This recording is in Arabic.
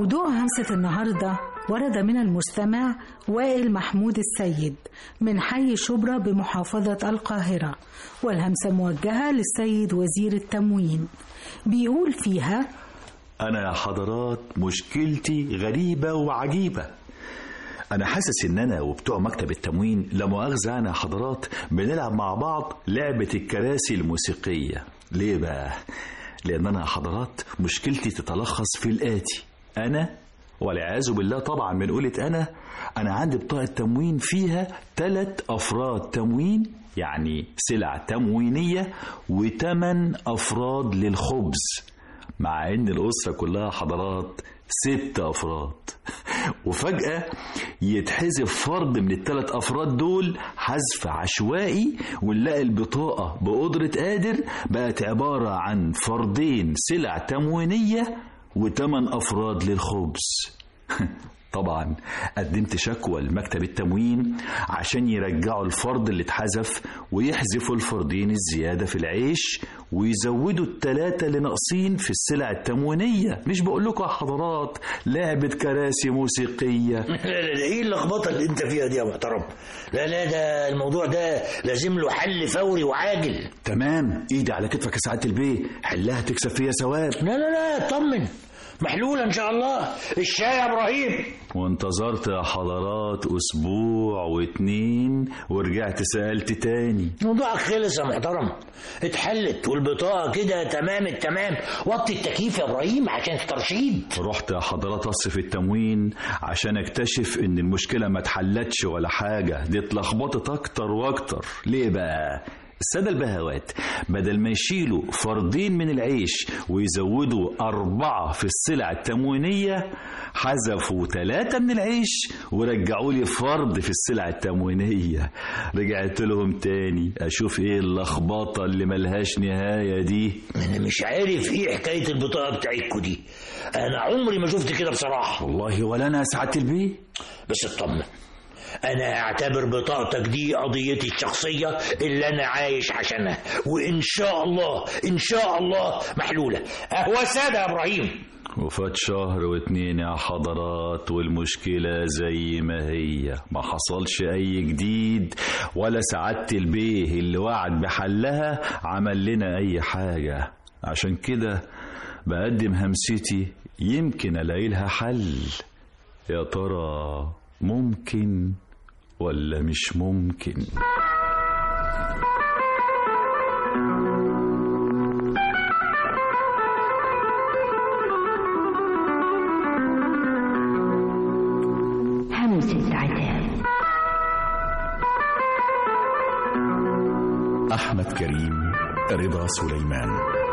موضوع همسة النهاردة ورد من المستمع وائل محمود السيد من حي شبرا بمحافظة القاهرة، والهمسة موجهة للسيد وزير التموين. بيقول فيها: أنا يا حضرات مشكلتي غريبة وعجيبة. أنا حاسس إن أنا وبتوع مكتب التموين لا مؤاخذة أنا يا حضرات بنلعب مع بعض لعبة الكراسي الموسيقية. ليه بقى؟ لأن أنا يا حضرات مشكلتي تتلخص في الآتي: أنا والعياذ بالله طبعا من قولة أنا عندي بطاقة تموين فيها 3 أفراد تموين، يعني سلع تموينية، و8 أفراد للخبز، مع إن الأسرة كلها حضرات 6 أفراد. وفجأة يتحذف فرد من ال3 أفراد دول حذف عشوائي، ونلاقي البطاقة بقدرة قادر بقت عبارة عن فردين سلع تموينية و8 أفراد للخبز. طبعا قدمت شكوى لمكتب التموين عشان يرجعوا الفرد اللي اتحذف ويحذفوا الفردين الزيادة في العيش ويزودوا ال3 اللي ناقصين في السلع التموينية. مش بقول لكم يا حضرات لعبة كراسي موسيقية؟ ايه اللخبطة اللي انت فيها دي يا محترم؟ لا ده الموضوع ده لازم له حل فوري وعاجل. تمام، ايدي على كتفك يا سعادة البيه، حلها تكسب فيها ثواب. لا اطمن، محلولة إن شاء الله. الشاي يا إبراهيم. وانتظرت يا حضرات أسبوع و2 ورجعت سألت تاني. موضوعك خلص يا محترم، اتحلت والبطاقة كده تمام التمام. وطي التكييف يا إبراهيم عشان الترشيد. رحت يا حضرات أصف التموين عشان اكتشف إن المشكلة ما اتحلتش ولا حاجة، دي اتلخبطت أكتر وأكتر. ليه بقى؟ السادة البهوات بدل ما يشيلوا فردين من العيش ويزودوا 4 في السلع التموينية، حذفوا 3 من العيش ورجعوا لي فرد في السلع التموينية. رجعت لهم تاني أشوف إيه اللخبطة اللي ملهاش نهاية دي. أنا مش عارف إيه حكاية البطاقة بتاعتكوا دي، أنا عمري ما شفت كده بصراحة. والله ولا أنا يا سعادة البيه. بس اطمن، أنا أعتبر بطاقتك دي قضيتي الشخصية اللي أنا عايش عشانها، وإن شاء الله محلولة. أهو سادة يا إبراهيم. وفات شهر و2 يا حضرات والمشكلة زي ما هي، ما حصلش أي جديد، ولا سعادة البيه اللي وعد بحلها عمل لنا أي حاجة. عشان كده بقدم همستي يمكن ألاقي لها حل. يا ترى ممكن ولا مش ممكن؟ همسة عتاب. أحمد كريم، رضا سليمان.